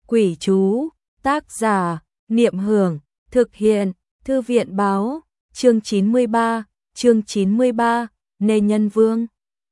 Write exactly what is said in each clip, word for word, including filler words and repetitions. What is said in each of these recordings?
Quỷ chú, tác giả, Niệm Hưởng, thực hiện, Thư viện báo, chương chín mươi ba, chương chín mươi ba, Nê Nhân Vương.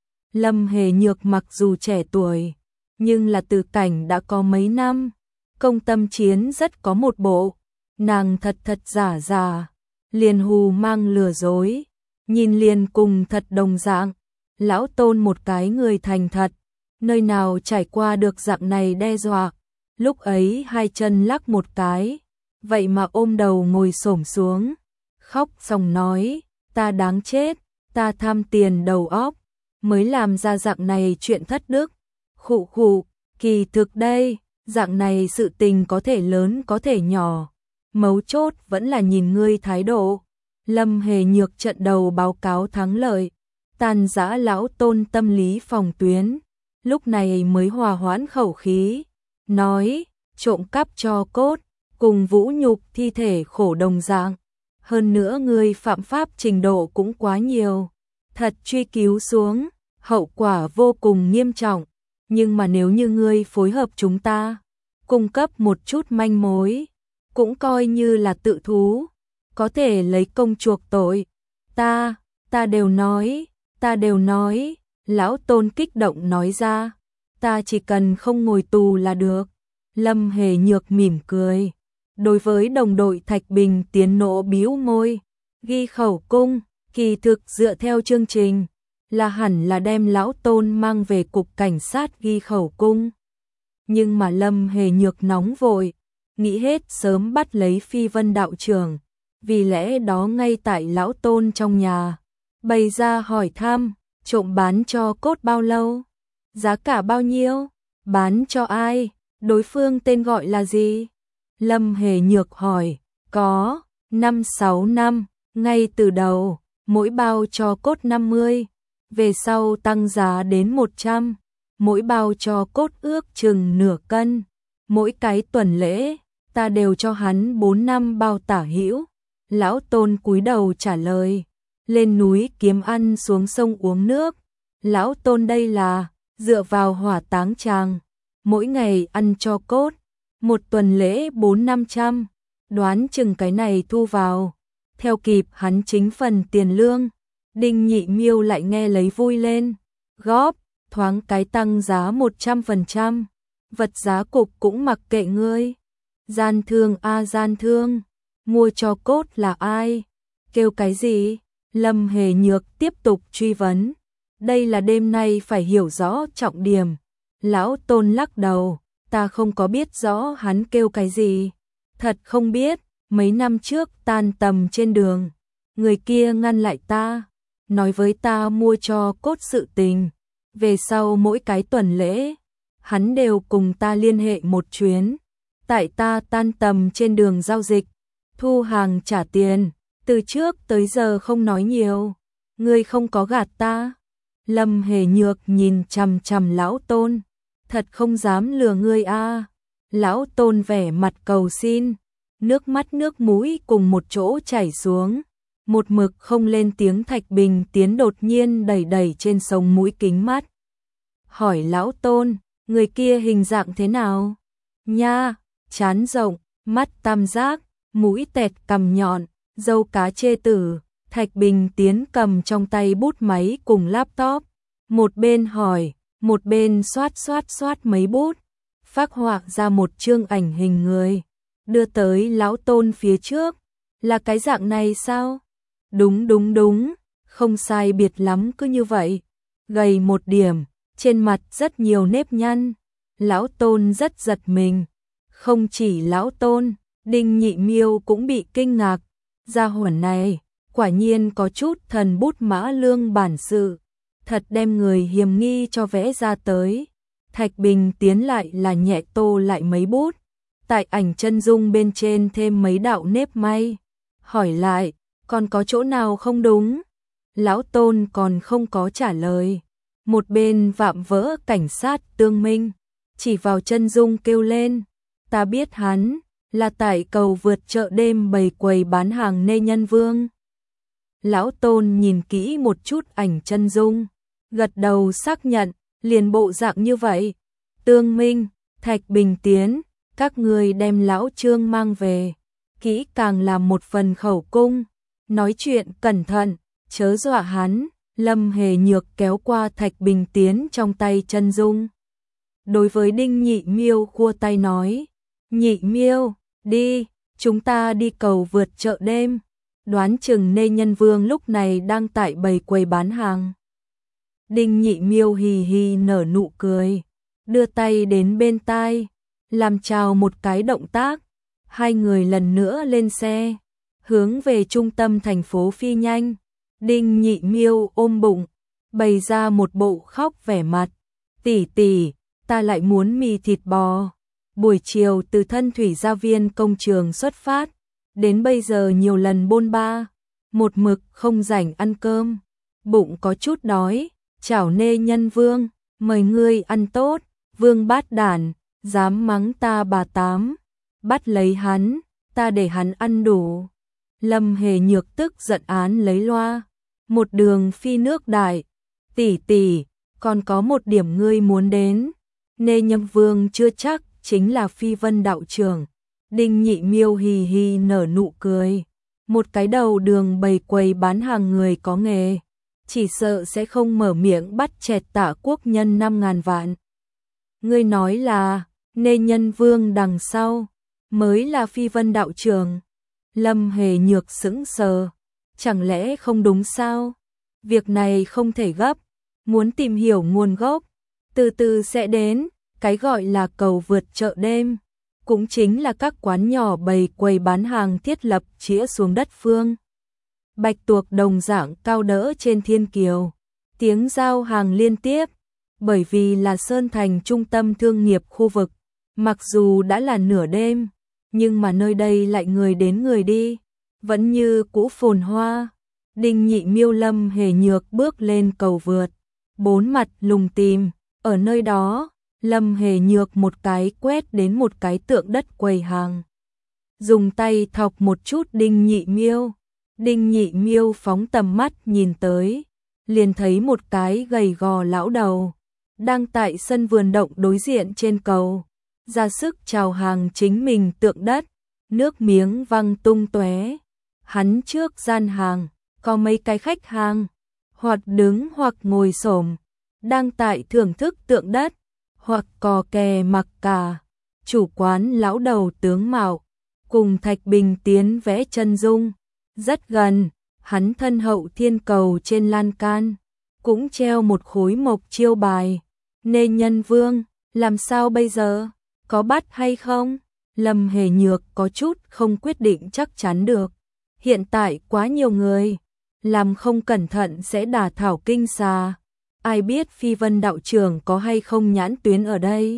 Lâm Hề Nhược mặc dù trẻ tuổi, nhưng là từ cảnh đã có mấy năm, công tâm chiến rất có một bộ, nàng thật thật giả giả, liền hù mang lừa dối, nhìn liền cùng thật đồng dạng, lão Tôn một cái người thành thật, nơi nào trải qua được dạng này đe dọa, lúc ấy hai chân lắc một cái, vậy mà ôm đầu ngồi xổm xuống, khóc xong nói, ta đáng chết, ta tham tiền đầu óc, mới làm ra dạng này chuyện thất đức, khụ khụ, kỳ thực đây, dạng này sự tình có thể lớn có thể nhỏ, mấu chốt vẫn là nhìn ngươi thái độ. Lâm Hề Nhược trận đầu báo cáo thắng lợi, tàn giã lão Tôn tâm lý phòng tuyến, lúc này mới hòa hoãn khẩu khí, nói, trộm cắp cho cốt, cùng vũ nhục thi thể khổ đồng dạng, hơn nữa ngươi phạm pháp trình độ cũng quá nhiều, thật truy cứu xuống, hậu quả vô cùng nghiêm trọng, nhưng mà nếu như ngươi phối hợp chúng ta, cung cấp một chút manh mối, cũng coi như là tự thú, có thể lấy công chuộc tội, ta, ta đều nói, ta đều nói, lão Tôn kích động nói ra, ta chỉ cần không ngồi tù là được. Lâm Hề Nhược mỉm cười, đối với đồng đội Thạch Bình Tiến nộ bĩu môi, ghi khẩu cung, kỳ thực dựa theo chương trình, là hẳn là đem lão Tôn mang về cục cảnh sát ghi khẩu cung. Nhưng mà Lâm Hề Nhược nóng vội, nghĩ hết sớm bắt lấy Phi Vân đạo trưởng, vì lẽ đó ngay tại lão Tôn trong nhà, bày ra hỏi thăm, trộm bán cho cốt bao lâu, giá cả bao nhiêu, bán cho ai, đối phương tên gọi là gì? Lâm Hề Nhược hỏi, có, năm sáu năm, ngay từ đầu, mỗi bao cho cốt năm mươi, về sau tăng giá đến một trăm, mỗi bao cho cốt ước chừng nửa cân, mỗi cái tuần lễ, ta đều cho hắn bốn năm bao tả hữu. Lão Tôn cúi đầu trả lời, lên núi kiếm ăn xuống sông uống nước, lão Tôn đây là, dựa vào hỏa táng tràng, mỗi ngày ăn cho cốt, một tuần lễ bốn năm trăm, đoán chừng cái này thu vào, theo kịp hắn chính phần tiền lương. Đinh Nhị Miêu lại nghe lấy vui lên, góp, thoáng cái tăng giá một trăm phần trăm, vật giá cục cũng mặc kệ ngươi. Gian thương a à, gian thương, mua cho cốt là ai? Kêu cái gì? Lâm Hề Nhược tiếp tục truy vấn. Đây là đêm nay phải hiểu rõ trọng điểm. Lão Tôn lắc đầu, ta không có biết rõ hắn kêu cái gì. Thật không biết, mấy năm trước tan tầm trên đường, người kia ngăn lại ta, nói với ta mua cho cốt sự tình. Về sau mỗi cái tuần lễ, hắn đều cùng ta liên hệ một chuyến. Tại ta tan tầm trên đường giao dịch, thu hàng trả tiền, từ trước tới giờ không nói nhiều. Ngươi không có gạt ta. Lâm Hề Nhược nhìn chằm chằm lão Tôn, thật không dám lừa ngươi a. À. Lão Tôn vẻ mặt cầu xin, nước mắt nước mũi cùng một chỗ chảy xuống, một mực không lên tiếng. Thạch Bình Tiến đột nhiên đẩy đẩy trên sống mũi kính mắt, hỏi lão Tôn, người kia hình dạng thế nào? Nha, trán rộng, mắt tam giác, mũi tẹt cằm nhọn, râu cá chê tử. Thạch Bình Tiến cầm trong tay bút máy cùng laptop, một bên hỏi, một bên xoát xoát xoát mấy bút, phác họa ra một chương ảnh hình người, đưa tới lão Tôn phía trước. Là cái dạng này sao? Đúng đúng đúng, không sai biệt lắm cứ như vậy. Gầy một điểm, trên mặt rất nhiều nếp nhăn. Lão Tôn rất giật mình. Không chỉ lão Tôn, Đinh Nhị Miêu cũng bị kinh ngạc. Gia hỏa này, quả nhiên có chút thần bút mã lương bản sự, thật đem người hiểm nghi cho vẽ ra tới. Thạch Bình Tiến lại là nhẹ tô lại mấy bút, tại ảnh chân dung bên trên thêm mấy đạo nếp may, hỏi lại, còn có chỗ nào không đúng? Lão Tôn còn không có trả lời, một bên vạm vỡ cảnh sát Tương Minh, chỉ vào chân dung kêu lên, ta biết hắn là tại cầu vượt chợ đêm bày quầy bán hàng Nê Nhân Vương. Lão Tôn nhìn kỹ một chút ảnh chân dung, gật đầu xác nhận, liền bộ dạng như vậy. Tương Minh, Thạch Bình Tiến, các ngươi đem lão Trương mang về, kỹ càng làm một phần khẩu cung, nói chuyện cẩn thận, chớ dọa hắn. Lâm Hề Nhược kéo qua Thạch Bình Tiến trong tay Chân Dung. Đối với Đinh Nhị Miêu khua tay nói, Nhị Miêu, đi, chúng ta đi cầu vượt chợ đêm. Đoán chừng Nê Nhân Vương lúc này đang tại bầy quầy bán hàng. Đinh Nhị Miêu hì hì nở nụ cười, đưa tay đến bên tai, làm chào một cái động tác. Hai người lần nữa lên xe, hướng về trung tâm thành phố phi nhanh. Đinh Nhị Miêu ôm bụng, bày ra một bộ khóc vẻ mặt. Tỷ tỷ, ta lại muốn mì thịt bò. Buổi chiều từ Thân Thủy Gia Viên công trường xuất phát, đến bây giờ nhiều lần bôn ba, một mực không rảnh ăn cơm. Bụng có chút đói, chào Nê Nhân Vương, mời ngươi ăn tốt. Vương bát đản, dám mắng ta bà tám, bắt lấy hắn, ta để hắn ăn đủ. Lâm Hề Nhược tức giận án lấy loa, một đường phi nước đại. Tỷ tỷ, còn có một điểm ngươi muốn đến. Nê Nhân Vương chưa chắc chính là Phi Vân đạo trưởng. Đinh Nhị Miêu hì hì nở nụ cười, một cái đầu đường bày quầy bán hàng người có nghề, chỉ sợ sẽ không mở miệng bắt chẹt Tả Quốc Nhân năm ngàn vạn. Ngươi nói là Nê Nhân Vương đằng sau mới là Phi Vân đạo trưởng. Lâm Hề Nhược sững sờ, chẳng lẽ không đúng sao? Việc này không thể gấp, muốn tìm hiểu nguồn gốc, từ từ sẽ đến. Cái gọi là cầu vượt chợ đêm, cũng chính là các quán nhỏ bày quầy bán hàng thiết lập chĩa xuống đất phương. Bạch tuộc đồng dạng cao đỡ trên thiên kiều, tiếng giao hàng liên tiếp. Bởi vì là Sơn Thành trung tâm thương nghiệp khu vực, mặc dù đã là nửa đêm, nhưng mà nơi đây lại người đến người đi, vẫn như cũ phồn hoa. Đinh Nhị Miêu Lâm Hề Nhược bước lên cầu vượt, bốn mặt lùng tìm, ở nơi đó, Lâm Hề Nhược một cái quét đến một cái tượng đất quầy hàng. Dùng tay thọc một chút Đinh Nhị Miêu, Đinh Nhị Miêu phóng tầm mắt nhìn tới, liền thấy một cái gầy gò lão đầu, đang tại sân vườn động đối diện trên cầu, ra sức chào hàng chính mình tượng đất, nước miếng văng tung tóe. Hắn trước gian hàng, có mấy cái khách hàng, hoặc đứng hoặc ngồi xổm, đang tại thưởng thức tượng đất, hoặc cò kè mặc cả. Chủ quán lão đầu tướng mạo, cùng Thạch Bình Tiến vẽ chân dung, rất gần, hắn thân hậu thiên cầu trên lan can, cũng treo một khối mộc chiêu bài. Nê Nhân Vương, làm sao bây giờ? Có bắt hay không? Lâm Hề Nhược có chút không quyết định chắc chắn được. Hiện tại quá nhiều người, làm không cẩn thận sẽ đả thảo kinh xà. Ai biết Phi Vân đạo trưởng có hay không nhãn tuyến ở đây?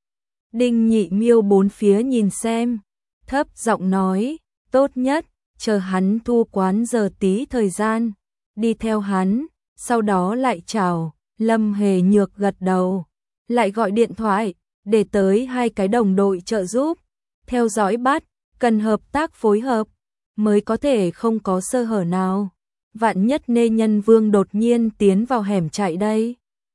Đinh Nhị Miêu bốn phía nhìn xem, thấp giọng nói, tốt nhất, chờ hắn thu quán giờ tí thời gian, đi theo hắn, sau đó lại chào. Lâm Hề Nhược gật đầu, lại gọi điện thoại, để tới hai cái đồng đội trợ giúp, theo dõi bắt, cần hợp tác phối hợp, mới có thể không có sơ hở nào. Vạn nhất Nê Nhân Vương đột nhiên tiến vào hẻm chạy đây.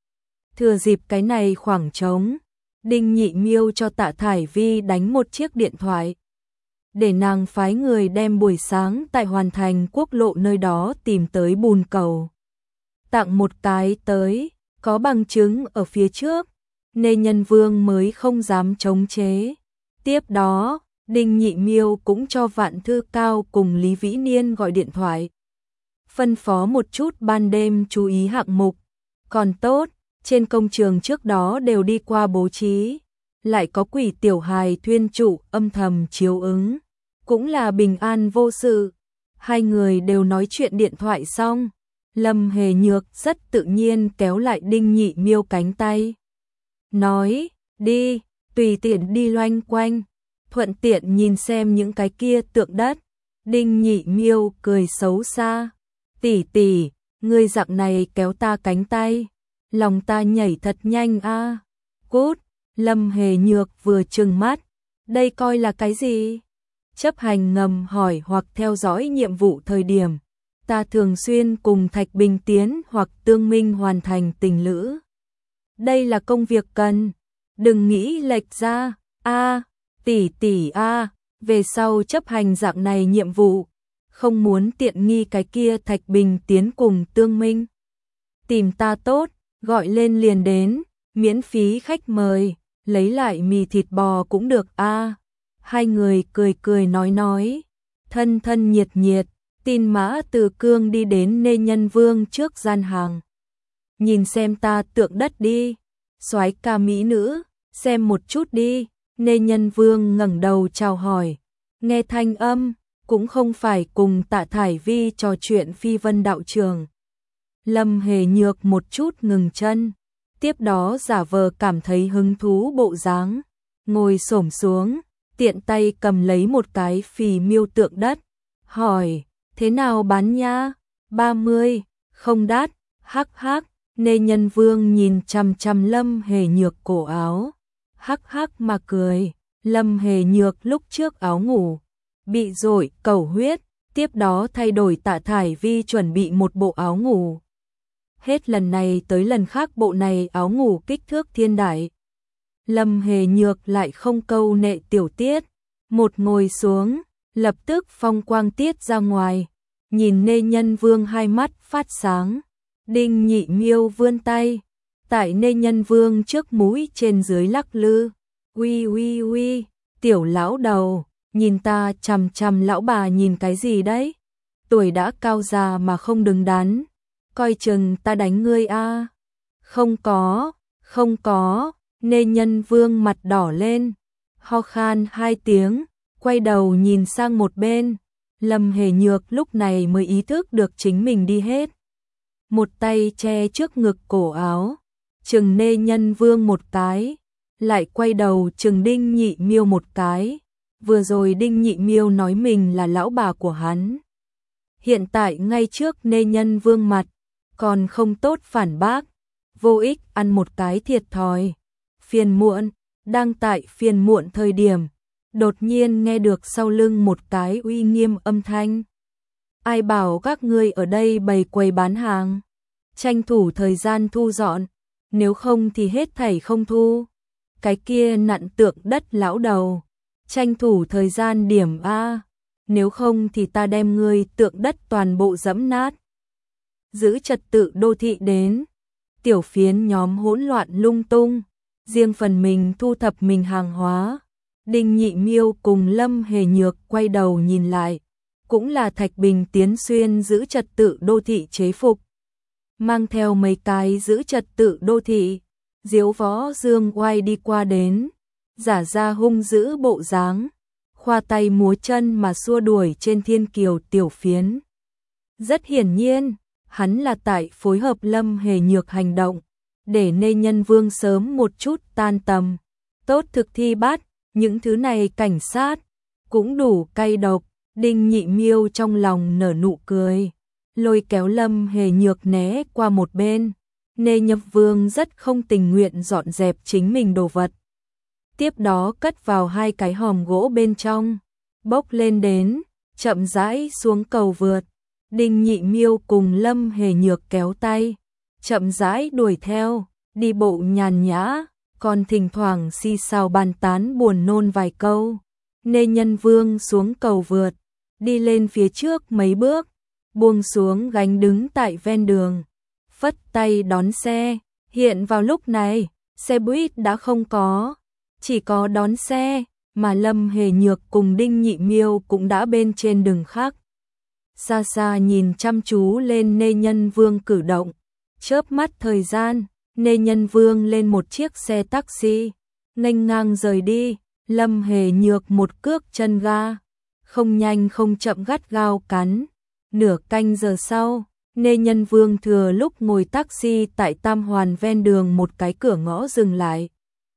Thừa dịp cái này khoảng trống, Đinh Nhị Miêu cho Tạ Thải Vi đánh một chiếc điện thoại, để nàng phái người đem buổi sáng tại Hoàn Thành quốc lộ nơi đó tìm tới bùn cầu. Tặng một cái tới, có bằng chứng ở phía trước, Nê Nhân Vương mới không dám chống chế. Tiếp đó, Đinh Nhị Miêu cũng cho Vạn Thư Cao cùng Lý Vĩ Niên gọi điện thoại, phân phó một chút ban đêm chú ý hạng mục. Còn tốt, trên công trường trước đó đều đi qua bố trí, lại có Quỷ tiểu hài thuyên trụ âm thầm chiếu ứng, cũng là bình an vô sự. Hai người đều nói chuyện điện thoại xong, Lâm Hề Nhược rất tự nhiên kéo lại Đinh Nhị Miêu cánh tay, nói, đi, tùy tiện đi loanh quanh, thuận tiện nhìn xem những cái kia tượng đất. Đinh Nhị Miêu cười xấu xa, tỷ tỷ, ngươi dạng này kéo ta cánh tay, lòng ta nhảy thật nhanh a. Cút. Lâm Hề Nhược vừa trừng mắt, đây coi là cái gì? Chấp hành ngầm hỏi hoặc theo dõi nhiệm vụ thời điểm, ta thường xuyên cùng Thạch Bình Tiến hoặc Tương Minh hoàn thành tình lữ. Đây là công việc cần, đừng nghĩ lệch ra. A, tỷ tỷ a, về sau chấp hành dạng này nhiệm vụ, không muốn tiện nghi cái kia Thạch Bình Tiến cùng Tương Minh. Tìm ta tốt, gọi lên liền đến, miễn phí khách mời, lấy lại mì thịt bò cũng được a. Hai người cười cười nói nói, thân thân nhiệt nhiệt, tin Mã Từ Cương đi đến Nê Nhân Vương trước gian hàng. Nhìn xem ta tượng đất đi, soái ca mỹ nữ, xem một chút đi. Nê Nhân Vương ngẩng đầu chào hỏi, nghe thanh âm, cũng không phải cùng Tạ Thải Vi trò chuyện phi vân đạo trường. Lâm Hề Nhược một chút ngừng chân, tiếp đó giả vờ cảm thấy hứng thú bộ dáng, ngồi xổm xuống, tiện tay cầm lấy một cái phì miêu tượng đất, hỏi, thế nào bán nha? ba mươi, không đắt, hắc hắc. Nê Nhân Vương nhìn chằm chằm Lâm Hề Nhược cổ áo, hắc hắc mà cười. Lâm Hề Nhược lúc trước áo ngủ bị rội cầu huyết, tiếp đó thay đổi Tạ Thải Vi chuẩn bị một bộ áo ngủ. Hết lần này tới lần khác bộ này áo ngủ kích thước thiên đại. Lâm Hề Nhược lại không câu nệ tiểu tiết, một ngồi xuống, lập tức phong quang tiết ra ngoài, nhìn Nê Nhân Vương hai mắt phát sáng. Đinh Nhị Miêu vươn tay, tại Nê Nhân Vương trước mũi trên dưới lắc lư. Uy uy uy, tiểu lão đầu, nhìn ta chằm chằm lão bà nhìn cái gì đấy? Tuổi đã cao già mà không đứng đắn, coi chừng ta đánh ngươi a. Không có, không có. Nê Nhân Vương mặt đỏ lên, ho khan hai tiếng, quay đầu nhìn sang một bên. Lâm Hề Nhược lúc này mới ý thức được chính mình đi hết. Một tay che trước ngực cổ áo, chừng Nê Nhân Vương một cái, lại quay đầu chừng Đinh Nhị Miêu một cái. Vừa rồi Đinh Nhị Miêu nói mình là lão bà của hắn, hiện tại ngay trước Nê Nhân Vương mặt, còn không tốt phản bác, vô ích ăn một cái thiệt thòi. Phiền muộn, đang tại phiền muộn thời điểm, đột nhiên nghe được sau lưng một cái uy nghiêm âm thanh. Ai bảo các ngươi ở đây bày quầy bán hàng, tranh thủ thời gian thu dọn, nếu không thì hết thảy không thu. Cái kia nặn tượng đất lão đầu, tranh thủ thời gian điểm a, nếu không thì ta đem ngươi tượng đất toàn bộ dẫm nát. Giữ trật tự đô thị đến, tiểu phiến nhóm hỗn loạn lung tung, riêng phần mình thu thập mình hàng hóa. Đinh Nhị Miêu cùng Lâm Hề Nhược quay đầu nhìn lại, cũng là Thạch Bình Tiến xuyên giữ trật tự đô thị chế phục, mang theo mấy cái giữ trật tự đô thị. Diếu Võ Dương oai đi qua đến, giả ra hung dữ bộ dáng, khoa tay múa chân mà xua đuổi trên thiên kiều tiểu phiến. Rất hiển nhiên, hắn là tại phối hợp Lâm Hề Nhược hành động, để Nê Nhân Vương sớm một chút tan tầm. Tốt thực thi bắt, những thứ này cảnh sát, cũng đủ cay độc. Đinh Nhị Miêu trong lòng nở nụ cười, lôi kéo Lâm Hề Nhược né qua một bên. Nê Nhân Vương rất không tình nguyện dọn dẹp chính mình đồ vật, tiếp đó cất vào hai cái hòm gỗ bên trong, bốc lên đến, chậm rãi xuống cầu vượt. Đinh Nhị Miêu cùng Lâm Hề Nhược kéo tay, chậm rãi đuổi theo, đi bộ nhàn nhã, còn thỉnh thoảng xì xào bàn tán buồn nôn vài câu. Nê Nhân Vương xuống cầu vượt, đi lên phía trước mấy bước, buông xuống gánh đứng tại ven đường, phất tay đón xe. Hiện vào lúc này, xe buýt đã không có, chỉ có đón xe, mà Lâm Hề Nhược cùng Đinh Nhị Miêu cũng đã bên trên đường khác. Xa xa nhìn chăm chú lên Nê Nhân Vương cử động, chớp mắt thời gian, Nê Nhân Vương lên một chiếc xe taxi, nghênh ngang rời đi. Lâm Hề Nhược một cước chân ga, không nhanh không chậm gắt gao cắn. Nửa canh giờ sau, Nê Nhân Vương thừa lúc ngồi taxi tại Tam Hoàn ven đường một cái cửa ngõ dừng lại.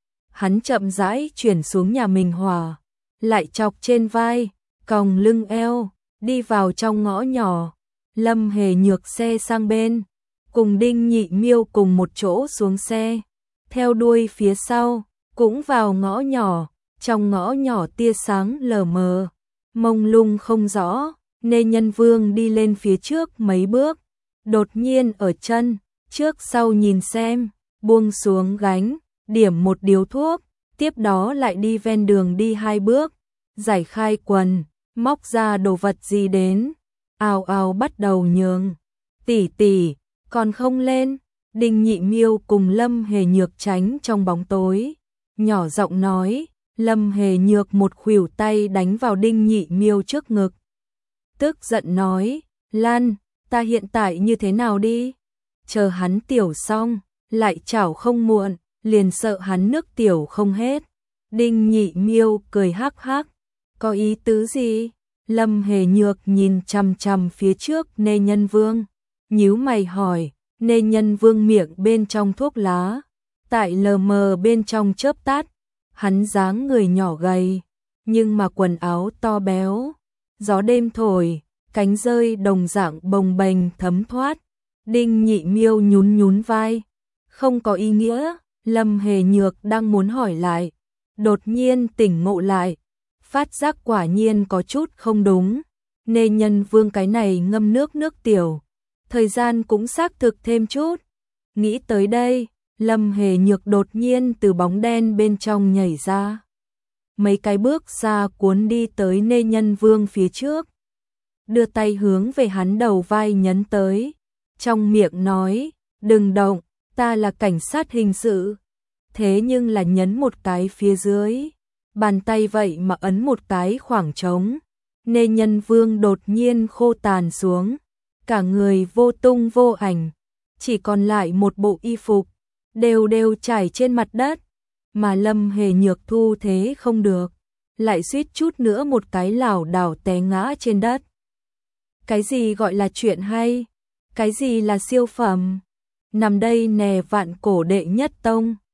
Hắn chậm rãi chuyển xuống nhà mình hòa, lại chọc trên vai, còng lưng eo, đi vào trong ngõ nhỏ. Lâm Hề Nhược xe sang bên, cùng Đinh Nhị Miêu cùng một chỗ xuống xe, theo đuôi phía sau, cũng vào ngõ nhỏ. Trong ngõ nhỏ tia sáng lờ mờ, mông lung không rõ. Nê Nhân Vương đi lên phía trước mấy bước, đột nhiên ở chân trước sau nhìn xem, buông xuống gánh, điểm một điếu thuốc, Tiếp đó lại đi ven đường đi hai bước, giải khai quần, móc ra đồ vật gì đến, ào ào bắt đầu nhường. Tỷ tỷ, còn không lên. Đinh Nhị Miêu cùng Lâm Hề Nhược tránh trong bóng tối, nhỏ giọng nói. Lâm Hề Nhược một khuỷu tay đánh vào Đinh Nhị Miêu trước ngực. Tức giận nói, Lan, ta hiện tại như thế nào đi? Chờ hắn tiểu xong, lại chảo không muộn, liền sợ hắn nước tiểu không hết. Đinh Nhị Miêu cười hắc hắc, có ý tứ gì? Lâm Hề Nhược nhìn chằm chằm phía trước Nê Nhân Vương, nhíu mày hỏi. Nê Nhân Vương miệng bên trong thuốc lá, tại lờ mờ bên trong chớp tắt. Hắn dáng người nhỏ gầy, nhưng mà quần áo to béo. Gió đêm thổi, cánh rơi đồng dạng bồng bềnh thấm thoát. Đinh Nhị Miêu nhún nhún vai, không có ý nghĩa. Lâm Hề Nhược đang muốn hỏi lại, đột nhiên tỉnh ngộ lại, phát giác quả nhiên có chút không đúng. Nê Nhân Vương cái này ngâm nước nước tiểu, thời gian cũng xác thực thêm chút. Nghĩ tới đây, Lâm Hề Nhược đột nhiên từ bóng đen bên trong nhảy ra. Mấy cái bước xa cuốn đi tới Nê Nhân Vương phía trước. Đưa tay hướng về hắn đầu vai nhấn tới. Trong miệng nói, đừng động, ta là cảnh sát hình sự. Thế nhưng là nhấn một cái phía dưới. Bàn tay vậy mà ấn một cái khoảng trống. Nê Nhân Vương đột nhiên khô tàn xuống. Cả người vô tung vô ảnh. Chỉ còn lại một bộ y phục. Đều đều trải trên mặt đất. Mà Lâm Hề Nhược thu thế không được. Lại suýt chút nữa một cái lảo đảo té ngã trên đất. Cái gì gọi là chuyện hay? Cái gì là siêu phẩm? Nằm đây nè vạn cổ đệ nhất tông.